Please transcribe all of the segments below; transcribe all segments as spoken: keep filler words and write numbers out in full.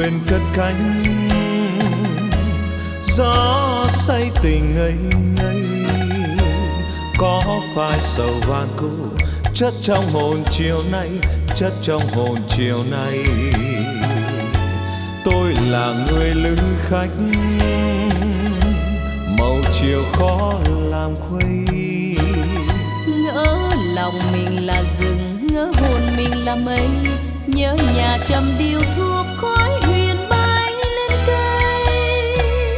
quên cất cánh, gió say tình ngây ngây. Có phải sầu vàn cô chất trong hồn chiều nay, chất trong hồn chiều nay. Tôi là người lữ khách, màu chiều khó làm khuây. Ngỡ lòng mình là rừng, ngỡ hồn mình là mây, nhớ nhà trầm điếu thuốc khói huyền bay lên cây.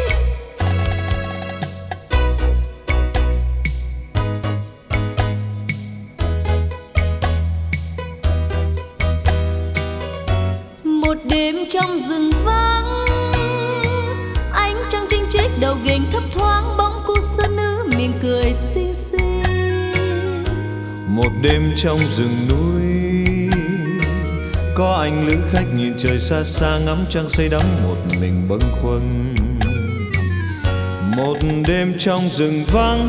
Một đêm trong rừng vắng, ánh trăng trinh trích đầu ghềnh thấp thoáng, bóng cô sơn nữ mỉm cười xinh xinh. Một đêm trong rừng núi, có anh lữ khách nhìn trời xa xa, ngắm trăng say đắm một mình bâng khuâng. Một đêm trong rừng vắng,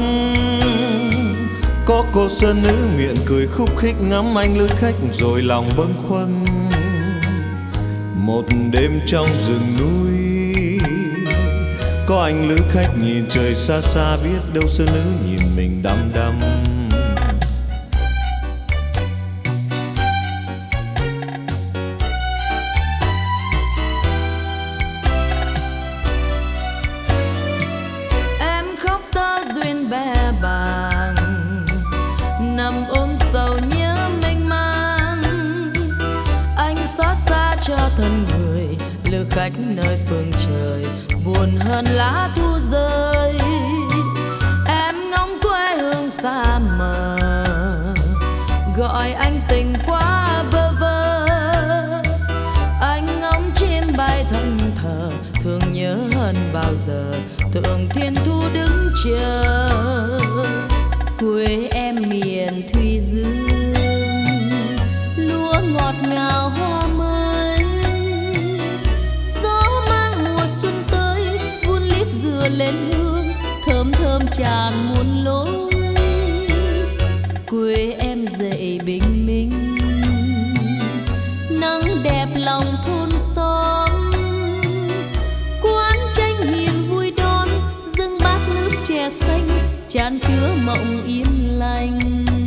có cô sơn nữ miệng cười khúc khích, ngắm anh lữ khách rồi lòng bâng khuâng. Một đêm trong rừng núi, có anh lữ khách nhìn trời xa xa, biết đâu sơn nữ nhìn mình đăm đăm. Thân người lữ khách nơi phương trời, buồn hơn lá thu rơi. Em ngóng quê hương xa mờ, gọi anh tình quá bơ vơ. Anh ngóng chim bay thân thờ, thương nhớ hơn bao giờ, thượng thiên thu đứng chờ. Quê em miền Thùy Dương, lúa ngọt ngào hoa mơ. Lên hương thơm thơm tràn muôn lối, quê em dậy bình minh, nắng đẹp lòng thôn xóm. Quán tranh hiền vui đón, dâng bát nước chè xanh, chan chứa mộng yên lành.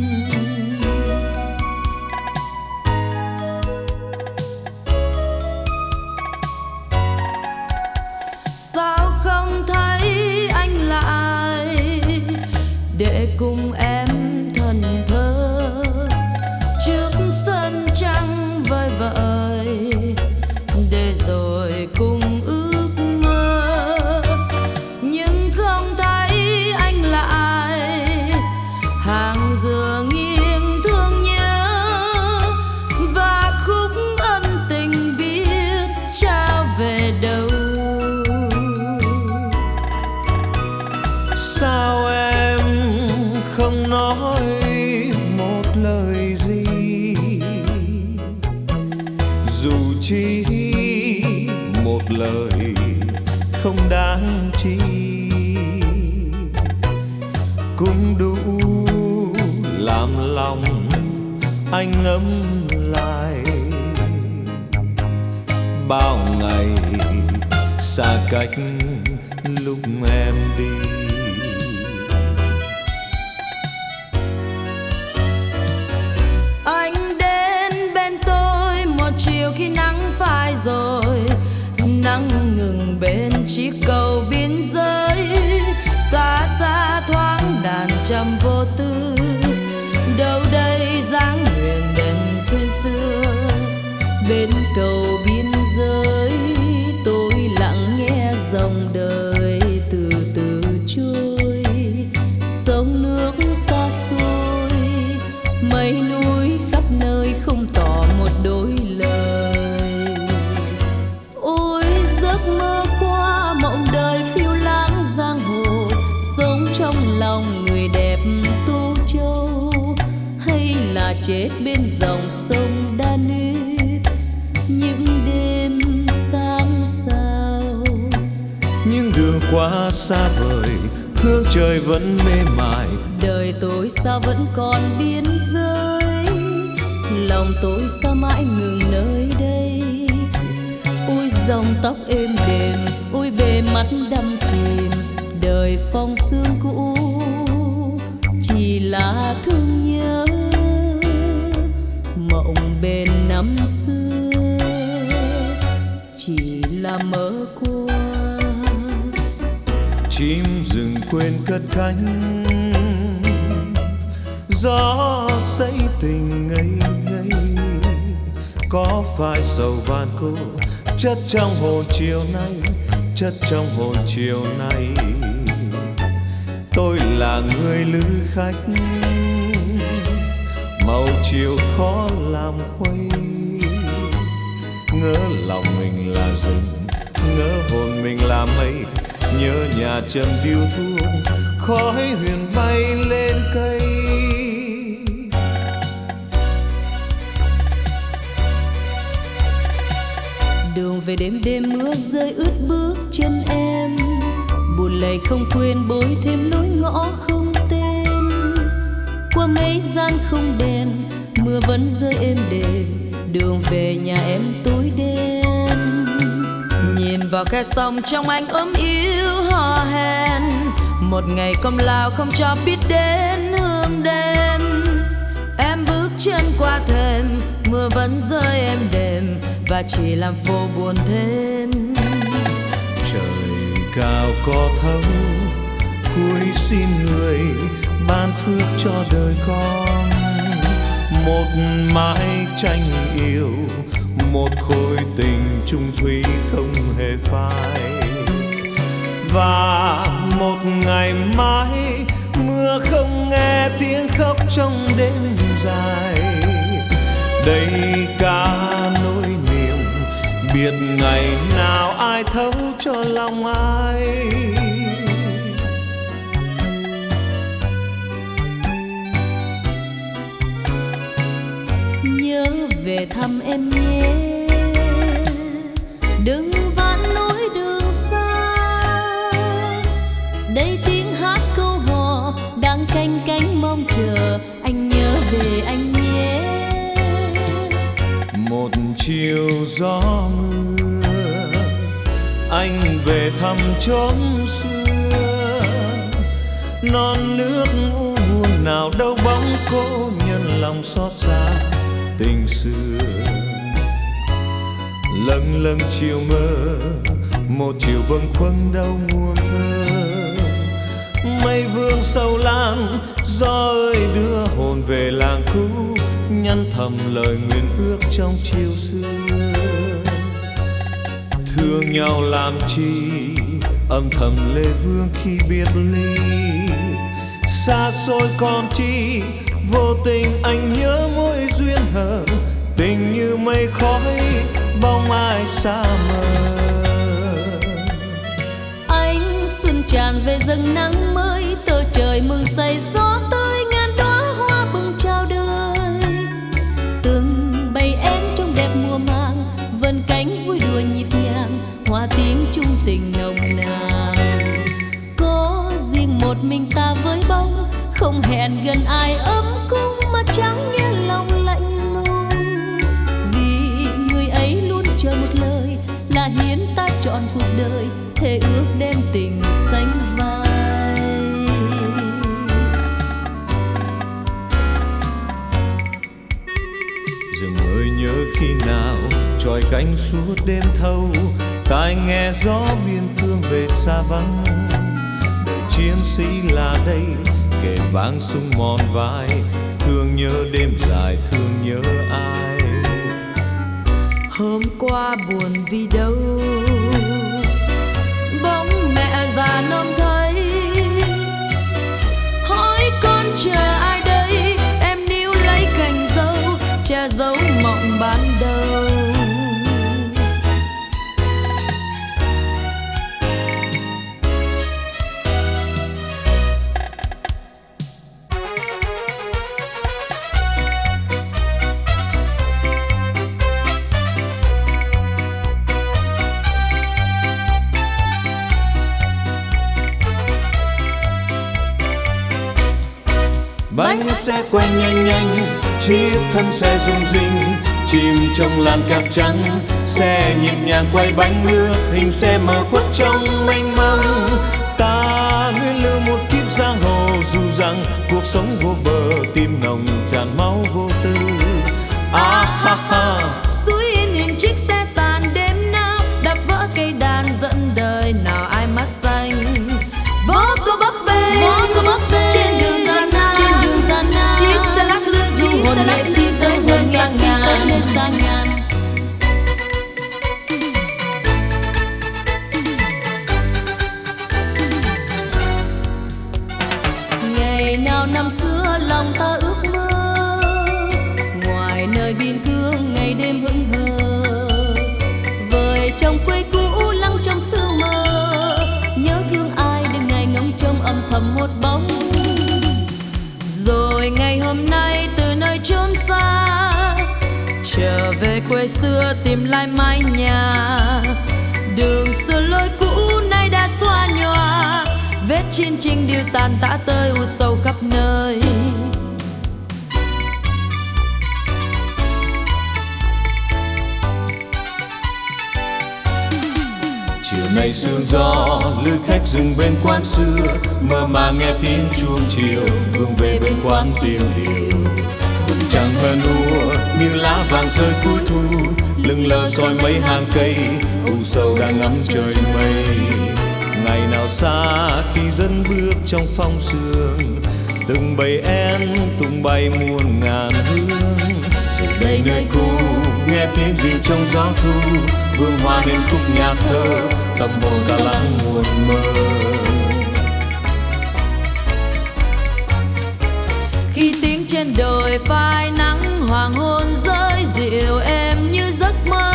Để cùng em thần thơ trước sân trăng vơi vợi, để rồi cùng ước mơ. Nhưng không thấy anh lại, hàng dừa nghiêng thương nhớ, và khúc ân tình biết trao về đâu. Sao em không nói một lời gì, dù chỉ một lời không đáng chi, cũng đủ làm lòng anh ngấm lại. Bao ngày xa cách lúc em đi, khi nắng phai rồi, nắng ngừng bên chiếc cầu biên giới. Xa xa thoáng đàn trầm vô tư, đâu đây dáng huyền đèn xuyên xưa. Bên cầu biên giới tôi lặng nghe dòng đời từ từ trôi. Sông nước xa xôi, mây núi khắp nơi không tỏ một đôi lời. Ôi giấc mơ qua mộng đời phiêu lãng giang hồ, sống trong lòng người đẹp Tu Châu, hay là chết bên dòng sông Danube những đêm sáng sao. những đường quá xa vời, hương trời vẫn mê mải. Đời tôi sao vẫn còn biên giới, lòng tôi sao mãi ngừng nơi đây. Ôi dòng tóc êm đềm, ôi bề mắt đắm chìm đời phong sương cũ, chỉ là thương nhớ mộng bên năm xưa, chỉ là mơ qua. Chim rừng quên cất cánh, gió xây tình ngây ngây, có phải sầu van cô chất trong hồn chiều nay, chất trong hồn chiều nay. Tôi là người lữ khách, màu chiều khó làm khuây, ngỡ lòng mình là rừng, ngỡ hồn mình là mây, nhớ nhà trầm điêu thuốc, khói huyền bay lên cây. Đường về đêm đêm mưa rơi ướt bước chân em, buồn lầy không quên bối thêm lối ngõ không tên. Qua mấy gian không đèn, mưa vẫn rơi êm đềm, đường về nhà em tối đen. Nhìn vào khe sông trong anh ấm yêu hò hẹn, một ngày công lao không cho biết đến hương đêm. Em bước chân qua thềm, mưa vẫn rơi êm đềm, và chỉ làm phố buồn thêm. Trời cao có thấu, cuối xin người ban phước cho đời con. Một mái tranh yêu, một khối tình chung thủy không hề phai. Và một ngày mai mưa không nghe tiếng khóc trong đêm dài. Đây cả nỗi niềm, biết ngày nào ai thấu cho lòng ai. Nhớ về thăm em nhé, đừng vãn nỗi đường xa. Đây tiếng hát câu hò đang canh cánh mong chờ, anh nhớ về anh nhé. Một chiều gió mưa, anh về thăm chốn xưa. Non nước u buồn nào đâu bóng cô nhân lòng xót xa tình xưa. Lâng lâng chiều mơ, một chiều bâng khuâng đau muôn thơ. Mây vương sâu lan, gió ơi đưa hồn về làng cũ, nhắn thầm lời nguyện ước trong chiều xưa. Thương nhau làm chi, âm thầm lệ vương khi biệt ly. Xa xôi còn chi, vô tình anh nhớ mối duyên hờ. Tình như mây khói, bóng ai xa mờ. Ánh xuân tràn về dâng nắng mới, tôi trời mừng say gió tới ngàn đóa hoa bừng chào đời. Từng bầy em trong đẹp mùa màng, vần cánh vui đùa nhịp nhàng, hoa tím chung tình nồng nàn. Có riêng một mình ta với bóng, không hẹn gần ai ấm cung mà chẳng nghe lòng lạnh lùng. Vì người ấy luôn chờ một lời, là hiến ta trọn cuộc đời, thề ước đem tình sánh vai. Rừng ơi nhớ khi nào tròi cánh suốt đêm thâu, tai nghe gió biên cương về xa vắng. Đời chiến sĩ là đây, kể vang sung mòn vai, thương nhớ đêm dài, thương nhớ ai. Hôm qua buồn vì đâu, bóng mẹ già năm thấy. Hỏi con chờ ai đây, em níu lấy cành dâu, che giấu mộng ban đầu. Bánh xe quay nhanh nhanh, chiếc thân xe rung rinh, chìm trong làn cát trắng, xe nhịp nhàng quay bánh nước, hình xe mờ khuất trong mênh mông. Ta nguyên lưu một kiếp giang hồ, dù rằng cuộc sống vô bờ, tim nồng tràn máu vô tư. Ah ha ha. Suối yên hình chiếc xe tàn đêm nào, đập vỡ cây đàn dẫn đời nào ai mắt xanh. Vô có bấp bênh, vô có bấp bênh trên đường gian nan, trên đường gian nan. Chiếc xe lắc lư du hồn nghệ sĩ tới nơi sang ngàn, sang ngàn. Ngày nào năm xưa lòng ta ước mơ, ngoài nơi biên cương ngày đêm hững hờ, vời trong quê cũ lắng trong sương mơ. Nhớ thương ai đêm ngày ngóng trông âm thầm một bóng. Rồi ngày hôm nay từ nơi chốn xa, trở về quê xưa tìm lại mái nhà. Đường xưa lối cũ nay đã xóa nhòa, vết chiến tranh điêu tàn tã tơi u sầu khắp nơi. Chiều nay sương gió, lữ khách dừng bên quán xưa, mơ màng nghe tiếng chuông chiều, vương về bên quán tìm điều. Vườn trăng hơn úa như lá vàng rơi cuối thu, lưng lờ soi mấy hàng cây, u sầu đang ngắm trời mây. Ngày nào xa khi dân bước trong phong sương, từng bầy én tung bay muôn ngàn hương. Rồi đây nơi cũ nghe tiếng dịu trong gió thu, vương hoa nên khúc nhạc thơ, tâm hồn ta lắng muôn mơ. Khi tiếng trên đồi phai nắng hoàng hôn rơi dịu êm như giấc mơ.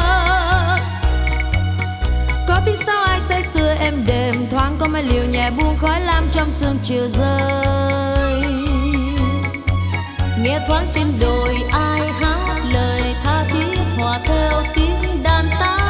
Có tiếng sao ai say sưa êm đềm, thoáng có mấy liều nhẹ buông khói lam trong sương chiều rơi. Nghe thoáng trên đồi ai hát lời tha thiết hòa theo tiếng đàn ta.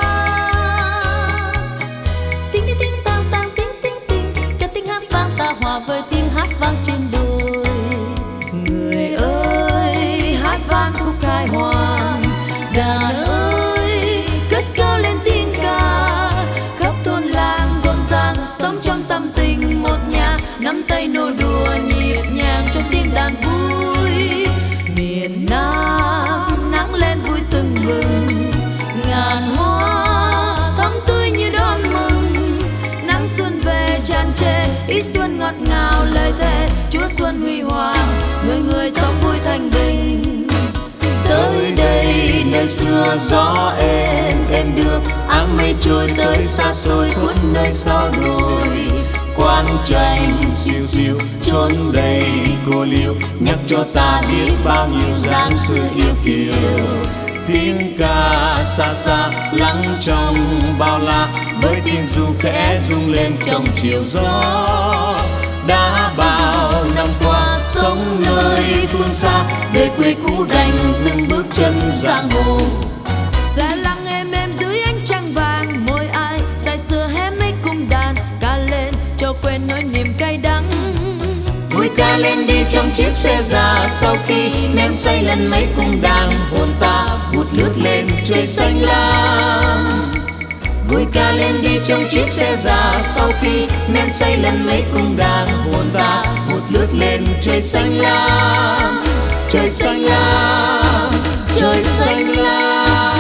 Tiếng tiếng tiếng tang tang tiếng tiếng tiếng, cả tiếng hát vang ta hòa với tiếng hát vang trên đồi. Người ơi hát vang khúc khai hoàng, đàn ơi cất cao lên tiếng ca. Khắp thôn làng rộn ràng sống trong tâm tình một nhà, nắm tay nô đùa nhịp nhàng trong tiếng đàn vui. Miền Nam nắng lên vui tưng bừng, ngàn hoa thắm tươi như đón mừng. Nắng xuân về tràn trề, ý xuân ngọt ngào lời thề, Chúa xuân huy hoàng, người người sống vui thanh bình. Tới đây nơi xưa gió êm êm đưa, áng mây trôi tới xa xôi khuất nơi sau đồi. Quan tranh siêu siêu chốn đầy cô liêu, nhắc cho ta biết bao nhiêu dáng xưa yêu kiều. Tiếng ca xa xa lắng trong bao la, với tiếng ru khẽ rung lên trong chiều gió. Đã bao năm qua sống nơi phương xa, về quê cũ đành dừng bước chân giang hồ. Xe lặng êm êm dưới ánh trăng vàng, môi ai say sưa hé mấy cung đàn, ca lên cho quên nỗi niềm cay đắng. Vui ca lên đi trong chiếc xe già, sau khi men say lần mấy cung đàn, hồn ta vụt lướt lên trời xanh lam. Vui ca lên đi trong chiếc xe già, sau khi men say lần mấy cung đàn, hồn ta vụt lướt lên trời xanh lam, trời xanh lam, trời xanh lam.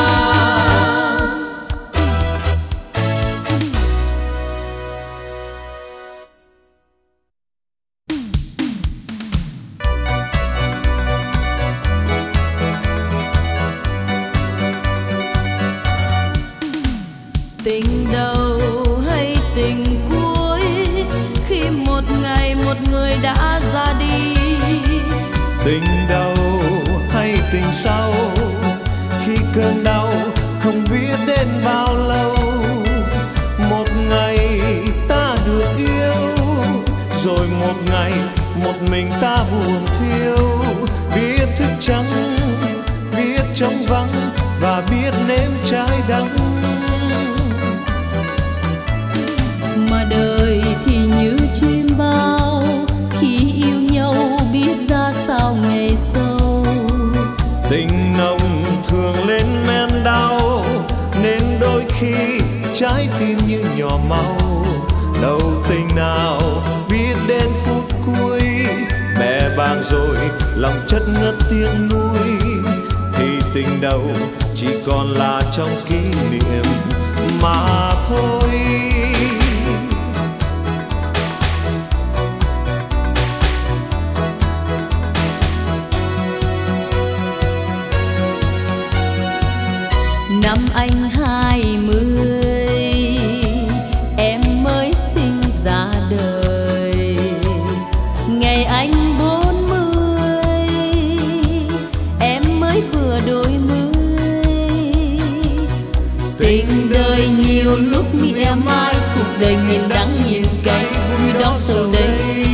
Tình đầu hay tình cuối, khi một ngày một người đã ra đi. Tình đầu hay tình sau, khi cơn đau không biết đến bao lâu. Một ngày ta được yêu, rồi một ngày một mình ta buồn thiêu. Biết thức trắng, biết trống vắng, và biết nếm trái đắng. Mà đời thì như chim bao, khi yêu nhau biết ra sao ngày sau. Tình nồng lòng chất ngất tiếc nuối, thì tình đầu chỉ còn là trong kỷ niệm mà thôi. Năm anh hai mươi, em mới sinh ra đời. Ngày anh bốn mươi, em mới vừa đôi mươi. Tình đời nhiều lúc như em ai, cuộc đời nghìn đắng nghìn cay, vui đó sầu đây.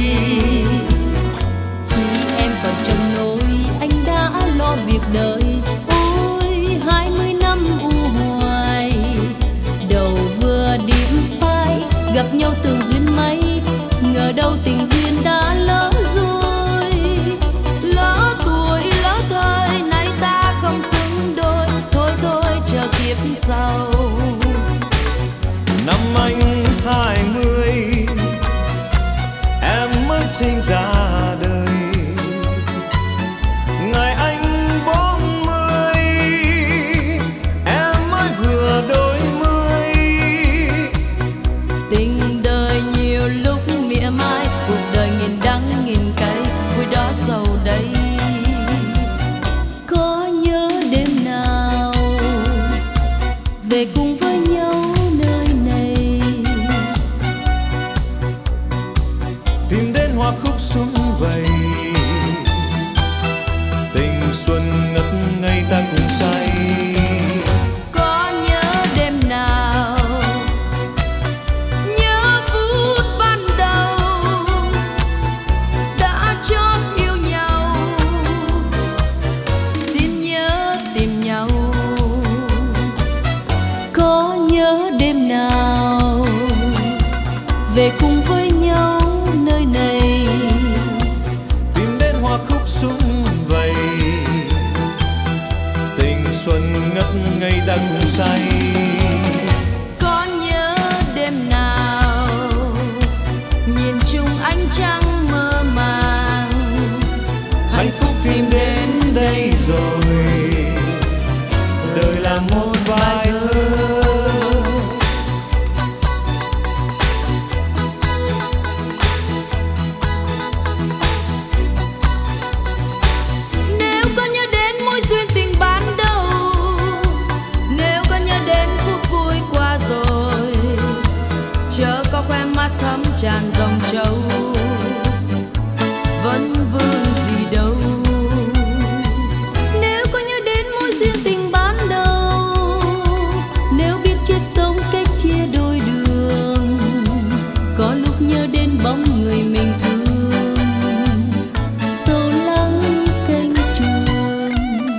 Khi em còn trong nỗi, anh đã lo việc đời. Ôi hai mươi năm u hoài, đầu vừa điểm phai, gặp nhau từng duyên mấy, ngờ đâu tình duyên đã lỡ rồi. Lỡ tuổi lỡ thời, nay ta không xứng đôi, thôi thôi chờ kiếp sau. Năm anh hai mươi, em mới sinh ra đời. Ngày anh bốn mươi, em mới vừa đôi mươi. Tình đời nhiều lúc mỉa mai, cuộc đời nghìn đắng nghìn cay, vui đó sầu đây. Có nhớ đêm nào về cùng với nhau nơi này, tìm đến hoa khúc xuân vầy, tình xuân ngất ngây ta cùng say. có nhớ đêm nào, nhớ phút ban đầu đã chót yêu nhau, xin nhớ tìm nhau. Có nhớ đêm nào về cùng với nhau nơi này, Tìm đến hoa khúc xuân vầy, tình xuân ngất ngây ta cùng say. có nhớ đêm nào nhìn chung ánh trăng mơ màng, Hạnh phúc tìm đến đây rồi, đời là một bài thơ. Nếu có nhớ đến mối duyên tình ban đầu, nếu có nhớ đến phút vui qua rồi, chớ có khoe mắt thắm tràn dòng châu, vẫn vương gì đâu. Nếu có nhớ đến mối duyên tình ban đầu, nếu biết chết sống cách chia đôi đường, có lúc nhớ đến bóng người mình thương, sâu lắng cánh chuông.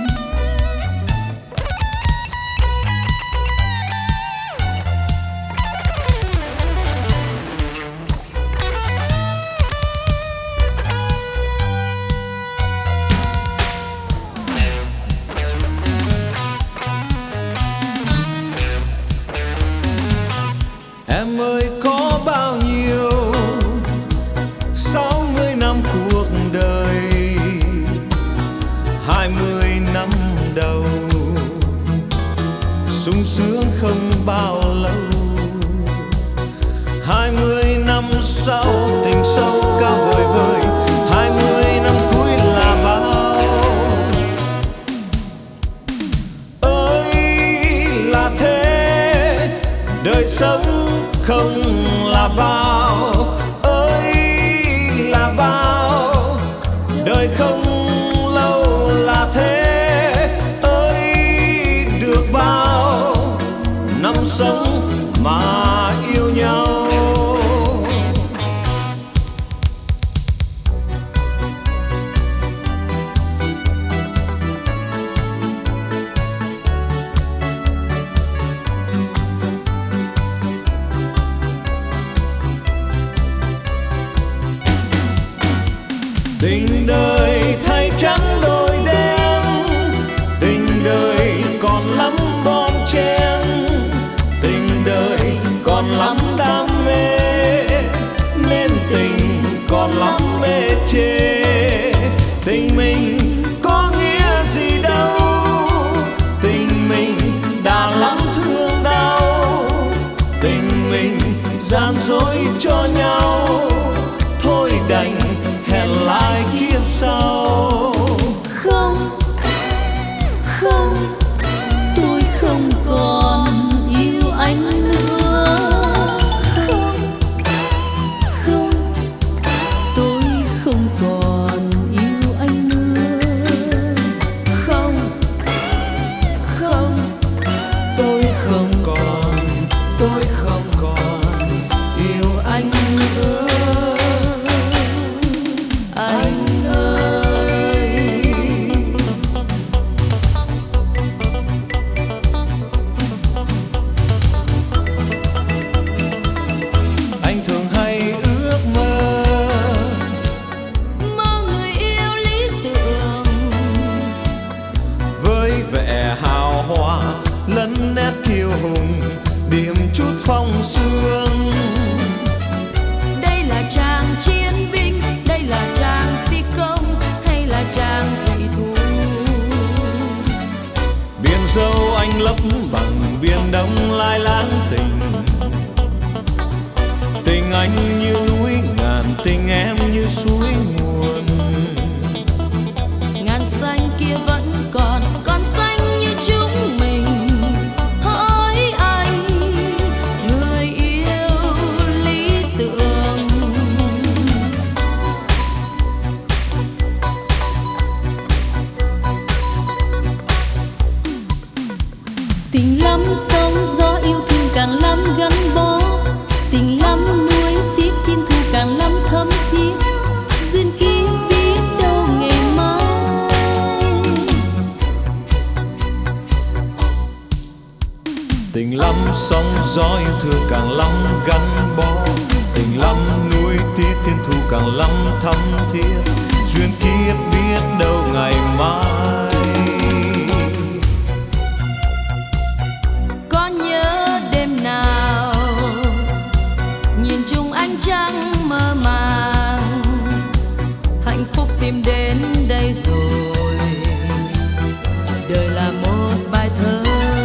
Em ơi có bao nhiêu sáu mươi năm cuộc đời, hai mươi năm đầu sung sướng không bao lâu, hai mươi năm sau tình sâu cao vời vời, hai mươi năm cuối là bao. Ơi là thế, đời sống không là bao. Ơi là bao, đời không lâu là thế. Ơi được bao năm sống mà yêu nhau. Tình đời thay trắng đôi đen, tình đời còn lắm bon chen, tình đời còn lắm đam mê, nên tình còn lắm mê chê. Tình mình sóng gió yêu thương càng lắm gắn bó, tình lắm nuối tiếc thiên thu càng lắm thắm thiết, duyên kiếp biết đâu ngày mai. Có nhớ đêm nào nhìn chung ánh trăng mơ màng, hạnh phúc tìm đến đây rồi, đời là một bài thơ.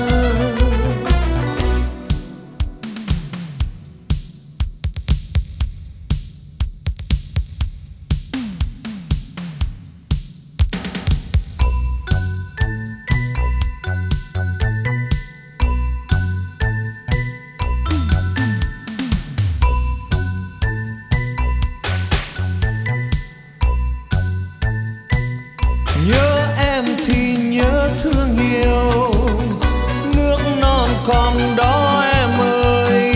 Nhớ em thì nhớ thương nhiều, nước non còn đó em ơi.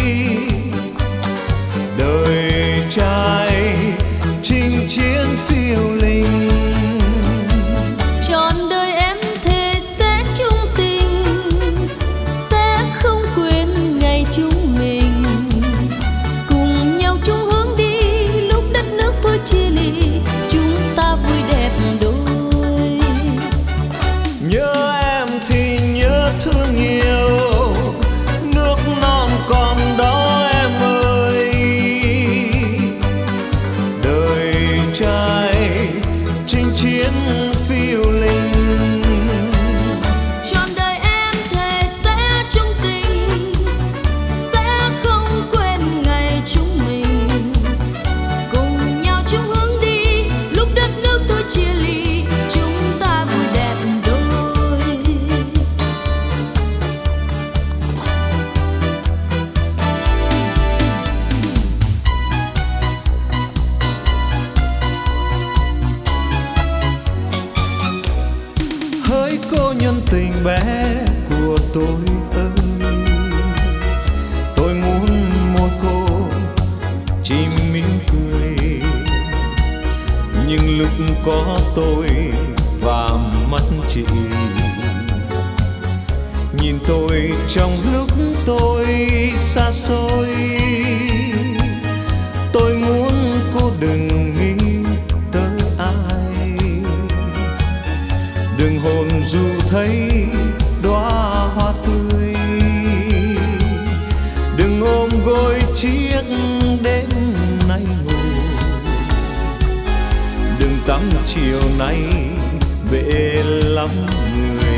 Đời trai chinh chiến phiêu linh, Trọn đời em thề sẽ chung tình, sẽ không quên ngày chúng mình cùng nhau chung hướng đi. Lúc đất nước thôi chia ly, chúng ta vui đẹp đôi. nhớ em thì nhớ thương nhiều, nước non còn đó em ơi. Đời trai chinh chiến phiêu linh, Trọn đời em thề sẽ chung tình, sẽ không quên ngày chúng mình cùng nhau chung hướng đi. Lúc đất nước tôi chia ly, chúng ta vui đẹp đôi. hỡi cô nhân tình bé của tôi ơi, tôi muốn môi cô chỉ mỉm cười, nhưng lúc có tôi và mắt chị, nhìn tôi trong lúc tôi xa xôi. Tôi muốn cô đừng nghĩ tới ai, đừng hồn dù thấy đóa hoa tươi, đừng ôm gối chiếc đêm nay ngủ, đừng tắm chiều nay bể lắm người.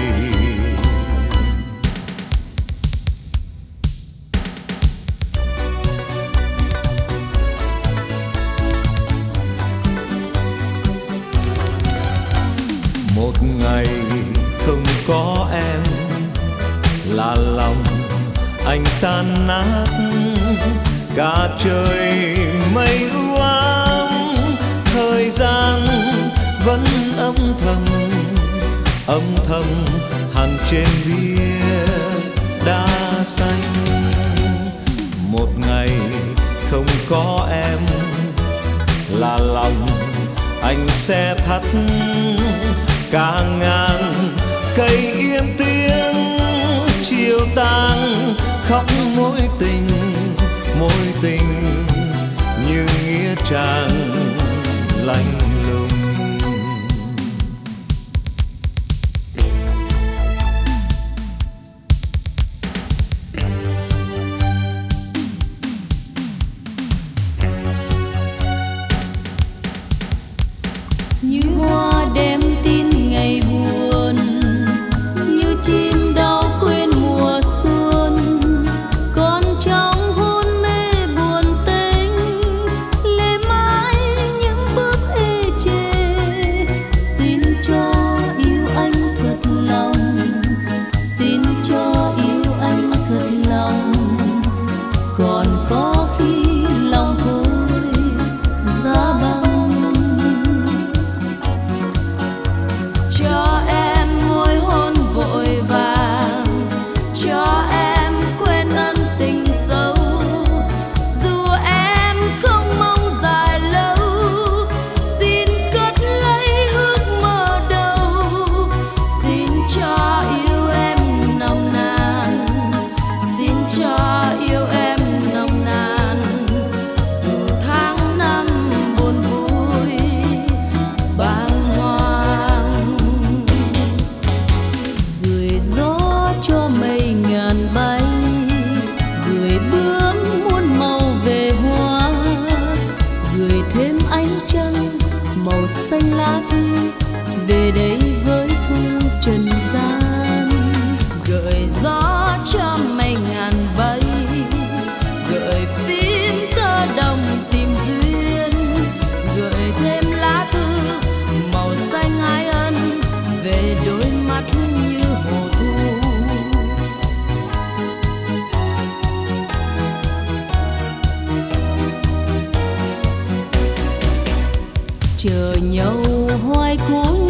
Một ngày không có em là lòng anh tan nát, cả trời mây u ám, thời gian vẫn âm thầm âm thầm hàng trên bia đá xanh. Một ngày không có em là lòng anh sẽ thắt cả ngàn cây im tiếng, chiều tàn khóc mối tình mối tình như nghĩa trang lạnh lùng. Như hoa đem tin ngày buồn, như chim đau quên mùa xuân, còn trong hôn mê buồn tênh lệ mãi những bước ê chề. màu xanh lá thư về đây với thu trần gian, gợi gió cho mây ngàn bay, gợi phím cơ đồng tìm duyên, gợi thêm lá thư màu xanh ái ân về đôi mắt như hồ thu. Chờ nhau hoài cuối